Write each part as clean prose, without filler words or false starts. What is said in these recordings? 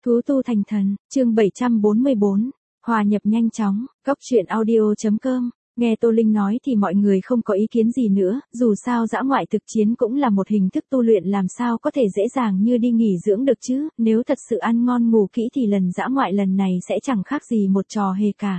Thú tu thành thần, chương 744, hòa nhập nhanh chóng, góc truyện audio.com, nghe Tô Linh nói thì mọi người không có ý kiến gì nữa, dù sao dã ngoại thực chiến cũng là một hình thức tu luyện làm sao có thể dễ dàng như đi nghỉ dưỡng được chứ, nếu thật sự ăn ngon ngủ kỹ thì lần dã ngoại lần này sẽ chẳng khác gì một trò hề cả.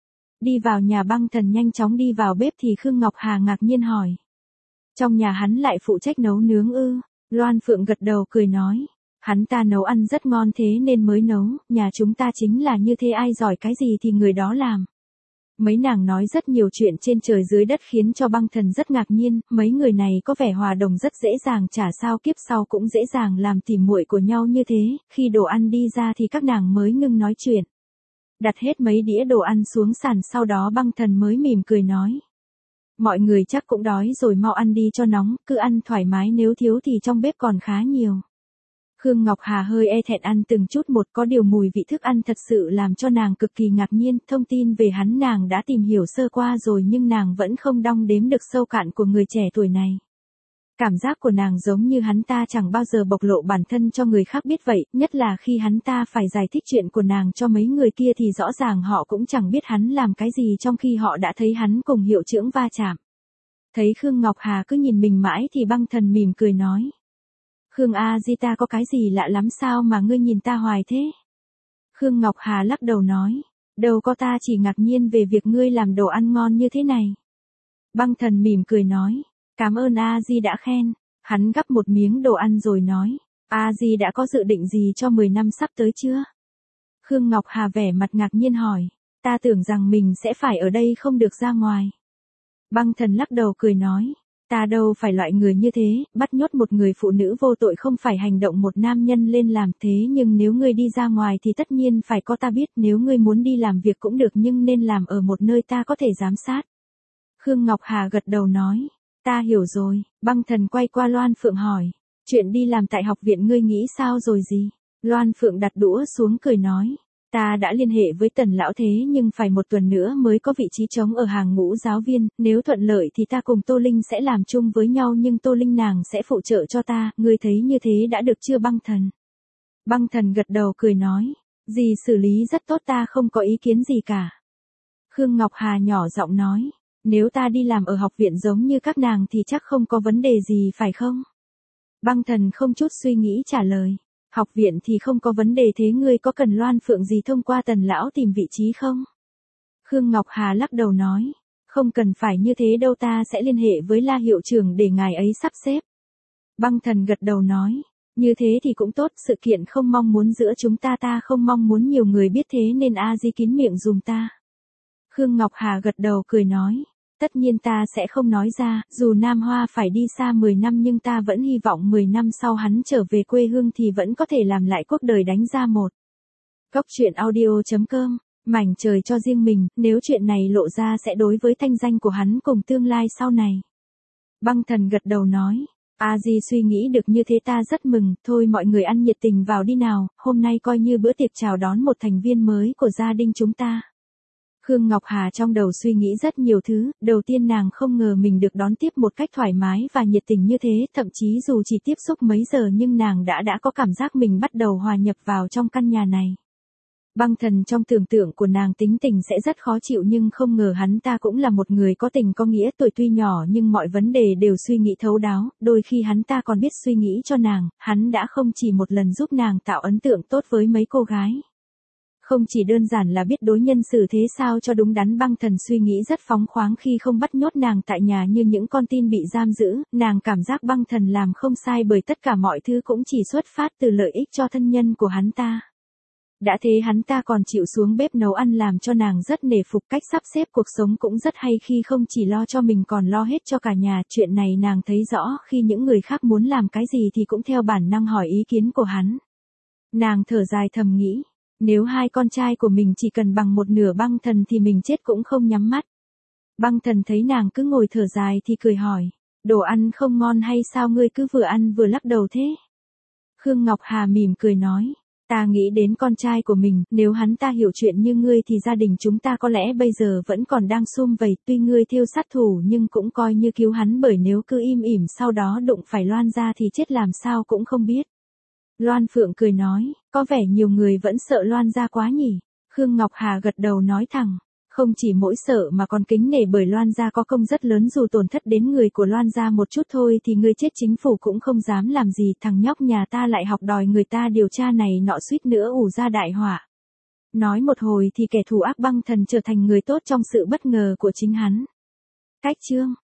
Đi vào nhà Băng Thần nhanh chóng đi vào bếp thì Khương Ngọc Hà ngạc nhiên hỏi. Trong nhà hắn lại phụ trách nấu nướng ư? Loan Phượng gật đầu cười nói. Hắn ta nấu ăn rất ngon thế nên mới nấu, nhà chúng ta chính là như thế, ai giỏi cái gì thì người đó làm. Mấy nàng nói rất nhiều chuyện trên trời dưới đất khiến cho Băng Thần rất ngạc nhiên, mấy người này có vẻ hòa đồng rất dễ dàng, chả sao kiếp sau cũng dễ dàng làm tỉ muội của nhau như thế, khi đồ ăn đi ra thì các nàng mới ngưng nói chuyện. Đặt hết mấy đĩa đồ ăn xuống sàn sau đó Băng Thần mới mỉm cười nói. Mọi người chắc cũng đói rồi, mau ăn đi cho nóng, cứ ăn thoải mái, nếu thiếu thì trong bếp còn khá nhiều. Khương Ngọc Hà hơi e thẹn ăn từng chút một, có điều mùi vị thức ăn thật sự làm cho nàng cực kỳ ngạc nhiên, thông tin về hắn nàng đã tìm hiểu sơ qua rồi nhưng nàng vẫn không đong đếm được sâu cạn của người trẻ tuổi này. Cảm giác của nàng giống như hắn ta chẳng bao giờ bộc lộ bản thân cho người khác biết vậy, nhất là khi hắn ta phải giải thích chuyện của nàng cho mấy người kia thì rõ ràng họ cũng chẳng biết hắn làm cái gì trong khi họ đã thấy hắn cùng hiệu trưởng va chạm. Thấy Khương Ngọc Hà cứ nhìn mình mãi thì Băng Thần mỉm cười nói. Khương A Di, ta có cái gì lạ lắm sao mà ngươi nhìn ta hoài thế? Khương Ngọc Hà lắc đầu nói. Đâu có, ta chỉ ngạc nhiên về việc ngươi làm đồ ăn ngon như thế này. Băng Thần mỉm cười nói. Cảm ơn A Di đã khen. Hắn gắp một miếng đồ ăn rồi nói. A Di đã có dự định gì cho 10 năm sắp tới chưa? Khương Ngọc Hà vẻ mặt ngạc nhiên hỏi. Ta tưởng rằng mình sẽ phải ở đây không được ra ngoài. Băng Thần lắc đầu cười nói. Ta đâu phải loại người như thế, bắt nhốt một người phụ nữ vô tội không phải hành động một nam nhân lên làm thế, nhưng nếu ngươi đi ra ngoài thì tất nhiên phải có ta biết, nếu ngươi muốn đi làm việc cũng được nhưng nên làm ở một nơi ta có thể giám sát. Khương Ngọc Hà gật đầu nói, ta hiểu rồi. Băng Thần quay qua Loan Phượng hỏi, chuyện đi làm tại học viện ngươi nghĩ sao rồi gì? Loan Phượng đặt đũa xuống cười nói. Ta đã liên hệ với Tần lão thế nhưng phải một tuần nữa mới có vị trí trống ở hàng ngũ giáo viên, nếu thuận lợi thì ta cùng Tô Linh sẽ làm chung với nhau nhưng Tô Linh nàng sẽ phụ trợ cho ta, ngươi thấy như thế đã được chưa Băng Thần? Băng Thần gật đầu cười nói, dì xử lý rất tốt, ta không có ý kiến gì cả. Khương Ngọc Hà nhỏ giọng nói, nếu ta đi làm ở học viện giống như các nàng thì chắc không có vấn đề gì phải không? Băng Thần không chút suy nghĩ trả lời. Học viện thì không có vấn đề, thế ngươi có cần Loan Phượng gì thông qua Tần lão tìm vị trí không? Khương Ngọc Hà lắc đầu nói, không cần phải như thế đâu, ta sẽ liên hệ với La hiệu trưởng để ngài ấy sắp xếp. Băng Thần gật đầu nói, như thế thì cũng tốt, sự kiện không mong muốn giữa chúng ta, ta không mong muốn nhiều người biết thế nên A Di kín miệng dùm ta. Khương Ngọc Hà gật đầu cười nói. Tất nhiên ta sẽ không nói ra, dù Nam Hoa phải đi xa 10 năm nhưng ta vẫn hy vọng 10 năm sau hắn trở về quê hương thì vẫn có thể làm lại cuộc đời đánh ra một. Góc truyện audio.com, mảnh trời cho riêng mình, nếu chuyện này lộ ra sẽ đối với thanh danh của hắn cùng tương lai sau này. Băng Thần gật đầu nói, A Di suy nghĩ được như thế ta rất mừng, thôi mọi người ăn nhiệt tình vào đi nào, hôm nay coi như bữa tiệc chào đón một thành viên mới của gia đình chúng ta. Khương Ngọc Hà trong đầu suy nghĩ rất nhiều thứ, đầu tiên nàng không ngờ mình được đón tiếp một cách thoải mái và nhiệt tình như thế, thậm chí dù chỉ tiếp xúc mấy giờ nhưng nàng đã có cảm giác mình bắt đầu hòa nhập vào trong căn nhà này. Băng Thần trong tưởng tượng của nàng tính tình sẽ rất khó chịu nhưng không ngờ hắn ta cũng là một người có tình có nghĩa, tuổi tuy nhỏ nhưng mọi vấn đề đều suy nghĩ thấu đáo, đôi khi hắn ta còn biết suy nghĩ cho nàng, hắn đã không chỉ một lần giúp nàng tạo ấn tượng tốt với mấy cô gái. Không chỉ đơn giản là biết đối nhân xử thế sao cho đúng đắn, Băng Thần suy nghĩ rất phóng khoáng khi không bắt nhốt nàng tại nhà như những con tin bị giam giữ, nàng cảm giác Băng Thần làm không sai bởi tất cả mọi thứ cũng chỉ xuất phát từ lợi ích cho thân nhân của hắn ta. Đã thế hắn ta còn chịu xuống bếp nấu ăn làm cho nàng rất nể phục, cách sắp xếp cuộc sống cũng rất hay khi không chỉ lo cho mình còn lo hết cho cả nhà, chuyện này nàng thấy rõ khi những người khác muốn làm cái gì thì cũng theo bản năng hỏi ý kiến của hắn. Nàng thở dài thầm nghĩ. Nếu hai con trai của mình chỉ cần bằng một nửa Băng Thần thì mình chết cũng không nhắm mắt. Băng Thần thấy nàng cứ ngồi thở dài thì cười hỏi, đồ ăn không ngon hay sao ngươi cứ vừa ăn vừa lắc đầu thế? Khương Ngọc Hà mỉm cười nói, ta nghĩ đến con trai của mình, nếu hắn ta hiểu chuyện như ngươi thì gia đình chúng ta có lẽ bây giờ vẫn còn đang sum vầy, tuy ngươi thêu sát thủ nhưng cũng coi như cứu hắn, bởi nếu cứ im ỉm sau đó đụng phải Loan ra thì chết làm sao cũng không biết. Loan Phượng cười nói, có vẻ nhiều người vẫn sợ Loan gia quá nhỉ. Khương Ngọc Hà gật đầu nói thẳng, không chỉ mỗi sợ mà còn kính nể, bởi Loan gia có công rất lớn, dù tổn thất đến người của Loan gia một chút thôi thì người chết chính phủ cũng không dám làm gì, thằng nhóc nhà ta lại học đòi người ta điều tra này nọ, suýt nữa ủ ra đại họa. Nói một hồi thì kẻ thù ác Băng Thần trở thành người tốt trong sự bất ngờ của chính hắn. Cách chương